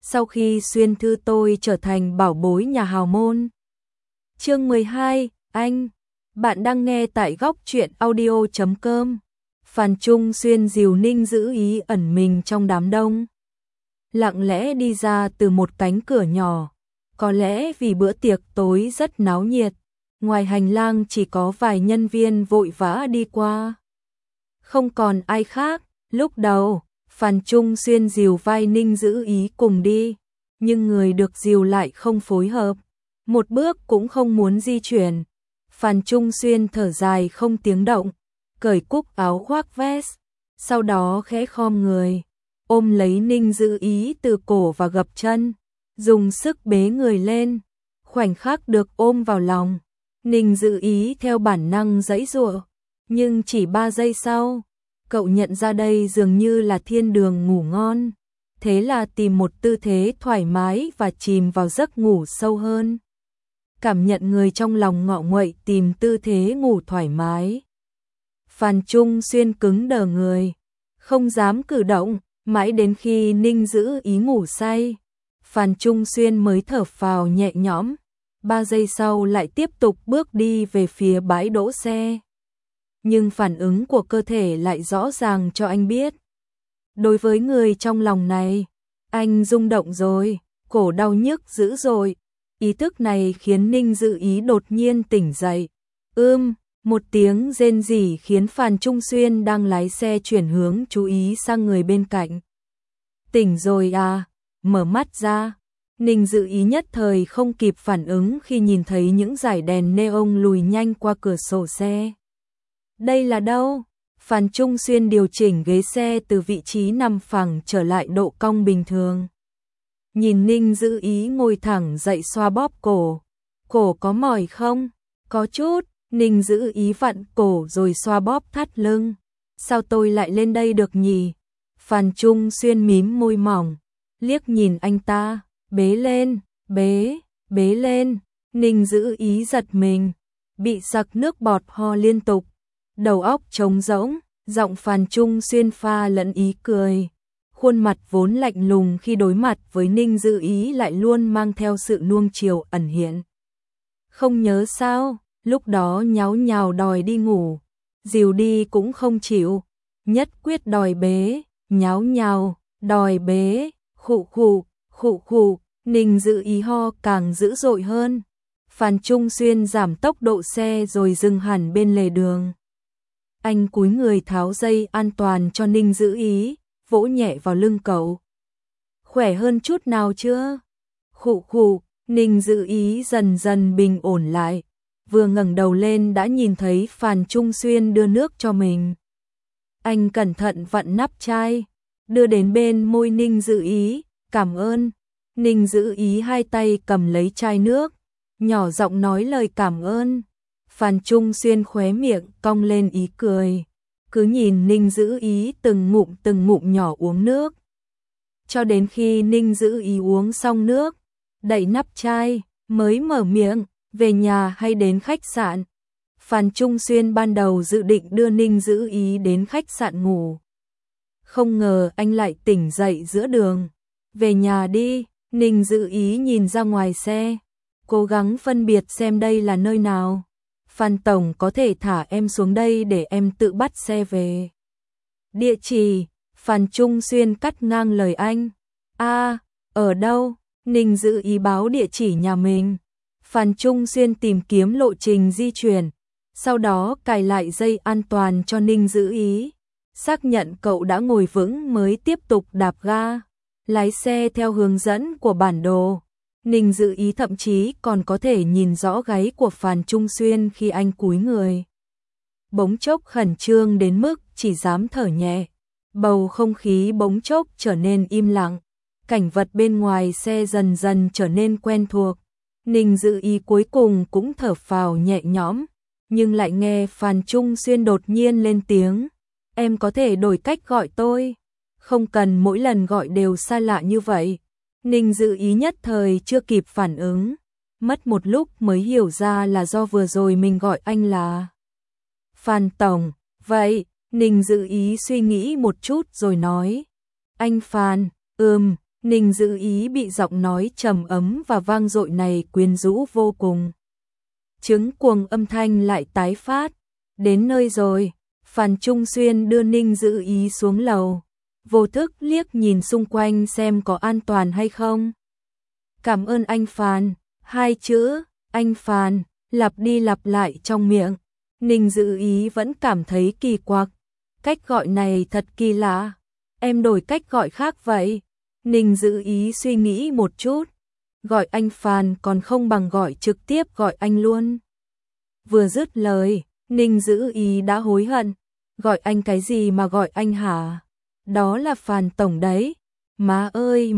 sau khi xuyên thư tôi trở thành bảo bối nhà hào môn. Chương 12, bạn đang nghe tại góc truyện audio.com. Phan Trung Xuyên dìu Ninh Dữ Ý ẩn mình trong đám đông, lặng lẽ đi ra từ một cánh cửa nhỏ. Có lẽ vì bữa tiệc tối rất náo nhiệt, ngoài hành lang chỉ có vài nhân viên vội vã đi qua, không còn ai khác. Lúc đầu, Phan Trung Xuyên dìu vai Ninh Dữ Ý cùng đi, nhưng người được dìu lại không phối hợp, một bước cũng không muốn di chuyển. Phan Trung Xuyên thở dài không tiếng động, cởi cúc áo khoác vest, sau đó khẽ khom người, ôm lấy Ninh Dữ Ý từ cổ và gập chân, dùng sức bế người lên. Khoảnh khắc được ôm vào lòng, Ninh Dữ Ý theo bản năng giãy giụa, nhưng chỉ 3 giây sau, cậu nhận ra đây dường như là thiên đường ngủ ngon, thế là tìm một tư thế thoải mái và chìm vào giấc ngủ sâu hơn. Cảm nhận người trong lòng ngọ nguậy tìm tư thế ngủ thoải mái. Phan Trung Xuyên cứng đờ người, không dám cử động, mãi đến khi Ninh Dữ Ý ngủ say, Phan Trung Xuyên mới thở phào nhẹ nhõm. 3 giây sau lại tiếp tục bước đi về phía bãi đỗ xe. Nhưng phản ứng của cơ thể lại rõ ràng cho anh biết. Đối với người trong lòng này, anh rung động rồi, cổ đau nhức dữ dội. Ý thức này khiến Ninh Dữ Ý đột nhiên tỉnh dậy. Một tiếng rên rỉ khiến Phan Trung Xuyên đang lái xe chuyển hướng chú ý sang người bên cạnh. Tỉnh rồi à? Mở mắt ra. Ninh Dữ Ý nhất thời không kịp phản ứng khi nhìn thấy những dải đèn neon lùi nhanh qua cửa sổ xe. Đây là đâu? Phan Trung Xuyên điều chỉnh ghế xe từ vị trí nằm phẳng trở lại độ cong bình thường. Nhìn Ninh Dữ Ý ngồi thẳng dậy xoa bóp cổ. Cổ có mỏi không? Có chút. Ninh Dữ Ý vặn cổ rồi xoa bóp thắt lưng. Sao tôi lại lên đây được nhỉ? Phan Trung Xuyên mím môi mỏng, liếc nhìn anh ta. Bế lên, bế lên. Ninh Dữ Ý giật mình, bị sặc nước bọt ho liên tục, đầu óc trống rỗng. Giọng Phan Trung Xuyên pha lẫn ý cười, khuôn mặt vốn lạnh lùng khi đối mặt với Ninh Dữ Ý lại luôn mang theo sự nuông chiều ẩn hiện. Không nhớ sao, lúc đó nháo nhào đòi đi ngủ, dìu đi cũng không chịu, nhất quyết đòi bế, nháo nhào, đòi bế, khụ khụ. Ninh Dữ Ý ho càng dữ dội hơn. Phan Trung Xuyên giảm tốc độ xe rồi dừng hẳn bên lề đường. Anh cúi người tháo dây an toàn cho Ninh Dữ Ý, vỗ nhẹ vào lưng cậu. Khỏe hơn chút nào chưa? Khụ. Ninh Dữ Ý dần dần bình ổn lại, vừa ngẩng đầu lên đã nhìn thấy Phan Trung Xuyên đưa nước cho mình. Anh cẩn thận vặn nắp chai, đưa đến bên môi Ninh Dữ Ý. Cảm ơn. Ninh Dữ Ý hai tay cầm lấy chai nước, nhỏ giọng nói lời cảm ơn. Phan Trung Xuyên khóe miệng cong lên ý cười, cứ nhìn Ninh Dữ Ý từng ngụm nhỏ uống nước. Cho đến khi Ninh Dữ Ý uống xong nước, đậy nắp chai, mới mở miệng, về nhà hay đến khách sạn? Phan Trung Xuyên ban đầu dự định đưa Ninh Dữ Ý đến khách sạn ngủ. Không ngờ anh lại tỉnh dậy giữa đường. Về nhà đi. Ninh Dữ Ý nhìn ra ngoài xe, cố gắng phân biệt xem đây là nơi nào. Phan tổng có thể thả em xuống đây để em tự bắt xe về. Địa chỉ? Phan Trung Xuyên cắt ngang lời anh. Ở đâu? Ninh Dữ Ý báo địa chỉ nhà mình. Phan Trung Xuyên tìm kiếm lộ trình di chuyển, sau đó cài lại dây an toàn cho Ninh Dữ Ý. Xác nhận cậu đã ngồi vững mới tiếp tục đạp ga, lái xe theo hướng dẫn của bản đồ. Ninh Dữ Ý thậm chí còn có thể nhìn rõ gáy của Phan Trung Xuyên khi anh cúi người. Bỗng chốc khẩn trương đến mức chỉ dám thở nhẹ. Bầu không khí bỗng chốc trở nên im lặng. Cảnh vật bên ngoài xe dần dần trở nên quen thuộc. Ninh Dữ Ý cuối cùng cũng thở phào nhẹ nhõm, nhưng lại nghe Phan Trung Xuyên đột nhiên lên tiếng. Em có thể đổi cách gọi tôi, không cần mỗi lần gọi đều xa lạ như vậy. Ninh Dữ Ý nhất thời chưa kịp phản ứng, mất một lúc mới hiểu ra là do vừa rồi mình gọi anh là Phan tổng. Vậy, Ninh Dữ Ý suy nghĩ một chút rồi nói. Anh Phan. Ninh Dữ Ý bị giọng nói trầm ấm và vang dội này quyến rũ vô cùng. Chứng cuồng âm thanh lại tái phát. Đến nơi rồi, Phan Trung Xuyên đưa Ninh Dữ Ý xuống lầu. Vô thức liếc nhìn xung quanh xem có an toàn hay không. Cảm ơn anh Phan, hai chữ, anh Phan, lặp đi lặp lại trong miệng. Ninh Dữ Ý vẫn cảm thấy kỳ quặc. Cách gọi này thật kỳ lạ. Em đổi cách gọi khác vậy. Ninh Dữ Ý suy nghĩ một chút. Gọi anh Phan còn không bằng gọi trực tiếp gọi anh luôn. Vừa dứt lời, Ninh Dữ Ý đã hối hận. Gọi anh cái gì mà gọi anh hả? Đó là Phan tổng đấy. Má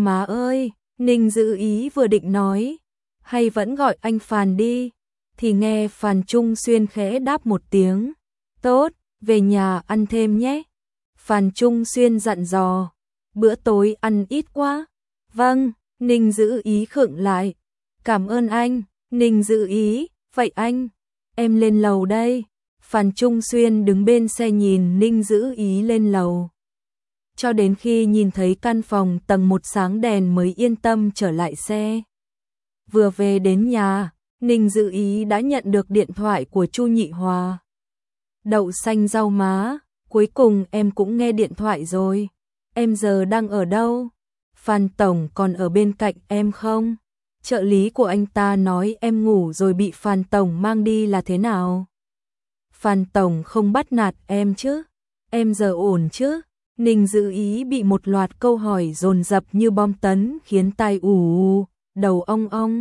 ơi, Ninh Dữ Ý vừa định nói. Hay vẫn gọi anh Phan đi. Thì nghe Phan Trung Xuyên khẽ đáp một tiếng. Tốt, về nhà ăn thêm nhé. Phan Trung Xuyên dặn dò. Bữa tối ăn ít quá. Vâng, Ninh Dữ Ý khựng lại. Cảm ơn anh, Ninh Dữ Ý, vậy anh, em lên lầu đây. Phan Trung Xuyên đứng bên xe nhìn Ninh Dữ Ý lên lầu. Cho đến khi nhìn thấy căn phòng tầng 1 sáng đèn mới yên tâm trở lại xe. Vừa về đến nhà, Ninh Dữ Ý đã nhận được điện thoại của Chu Nhị Hòa. Đậu xanh rau má, cuối cùng em cũng nghe điện thoại rồi. Em giờ đang ở đâu? Phan tổng còn ở bên cạnh em không? Trợ lý của anh ta nói em ngủ rồi bị Phan tổng mang đi là thế nào? Phan tổng không bắt nạt em chứ? Em giờ ổn chứ? Ninh Dữ Ý bị một loạt câu hỏi dồn dập như bom tấn khiến tai ù, đầu ong ong.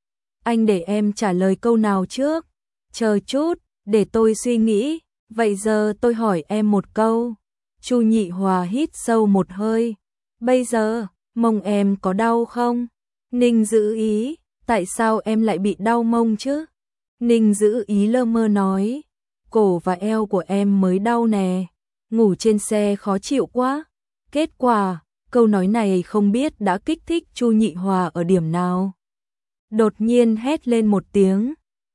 Anh để em trả lời câu nào trước? Chờ chút, để tôi suy nghĩ. Vậy giờ tôi hỏi em một câu. Chu Nhị Hòa hít sâu một hơi. Bây giờ, mông em có đau không? Ninh Dữ Ý, tại sao em lại bị đau mông chứ? Ninh Dữ Ý lơ mơ nói. Cổ và eo của em mới đau nè. Ngủ trên xe khó chịu quá. Kết quả, câu nói này không biết đã kích thích Chu Nhị Hòa ở điểm nào. Đột nhiên hét lên một tiếng.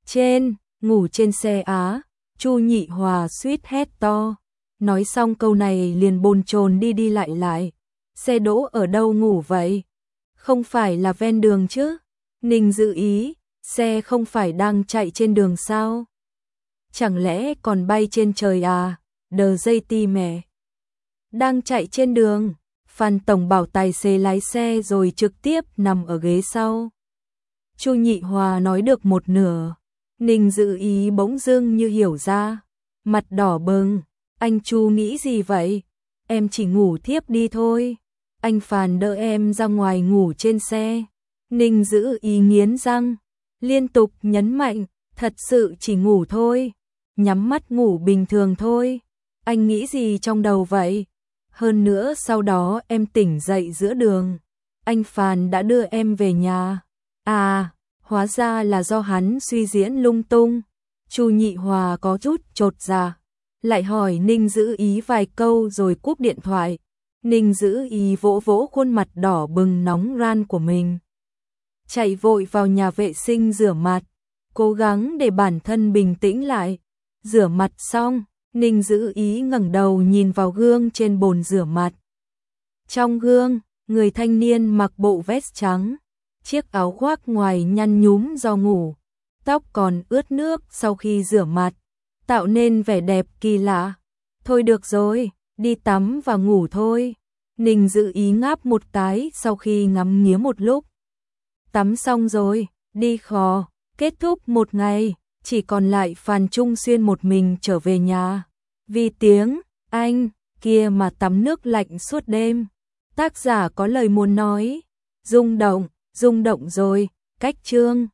Ngủ trên xe á. Chu Nhị Hòa suýt hét to. Nói xong câu này liền bồn chồn đi lại. Xe đỗ ở đâu ngủ vậy? Không phải là ven đường chứ? Ninh Dữ Ý, xe không phải đang chạy trên đường sao? Chẳng lẽ còn bay trên trời à? Đờ dây ti mẹ. Đang chạy trên đường. Phan tổng bảo tài xế lái xe rồi trực tiếp nằm ở ghế sau. Chu Nhị Hòa nói được một nửa. Ninh Dữ Ý bỗng dưng như hiểu ra. Mặt đỏ bừng. Anh Chu nghĩ gì vậy? Em chỉ ngủ thiếp đi thôi. Anh Phan đỡ em ra ngoài ngủ trên xe. Ninh Dữ Ý nghiến răng. Liên tục nhấn mạnh. Thật sự chỉ ngủ thôi. Nhắm mắt ngủ bình thường thôi. Anh nghĩ gì trong đầu vậy? Hơn nữa sau đó em tỉnh dậy giữa đường. Anh Phan đã đưa em về nhà. À, hóa ra là do hắn suy diễn lung tung. Chu Nhị Hòa có chút chột dạ. Lại hỏi Ninh Dữ Ý vài câu rồi cúp điện thoại. Ninh Dữ Ý vỗ vỗ khuôn mặt đỏ bừng nóng ran của mình. Chạy vội vào nhà vệ sinh rửa mặt. Cố gắng để bản thân bình tĩnh lại. Rửa mặt xong, Ninh Dữ Ý ngẩng đầu nhìn vào gương trên bồn rửa mặt. Trong gương, người thanh niên mặc bộ vest trắng. Chiếc áo khoác ngoài nhăn nhúm do ngủ. Tóc còn ướt nước sau khi rửa mặt. Tạo nên vẻ đẹp kỳ lạ. Thôi được rồi, đi tắm và ngủ thôi. Ninh Dữ Ý ngáp một cái sau khi ngắm nghía một lúc. Tắm xong rồi, đi khò. Kết thúc một ngày, chỉ còn lại Phan Trung Xuyên một mình trở về nhà. Vì tiếng anh kia mà tắm nước lạnh suốt đêm. Tác giả có lời muốn nói. Rung động rồi, cách chương.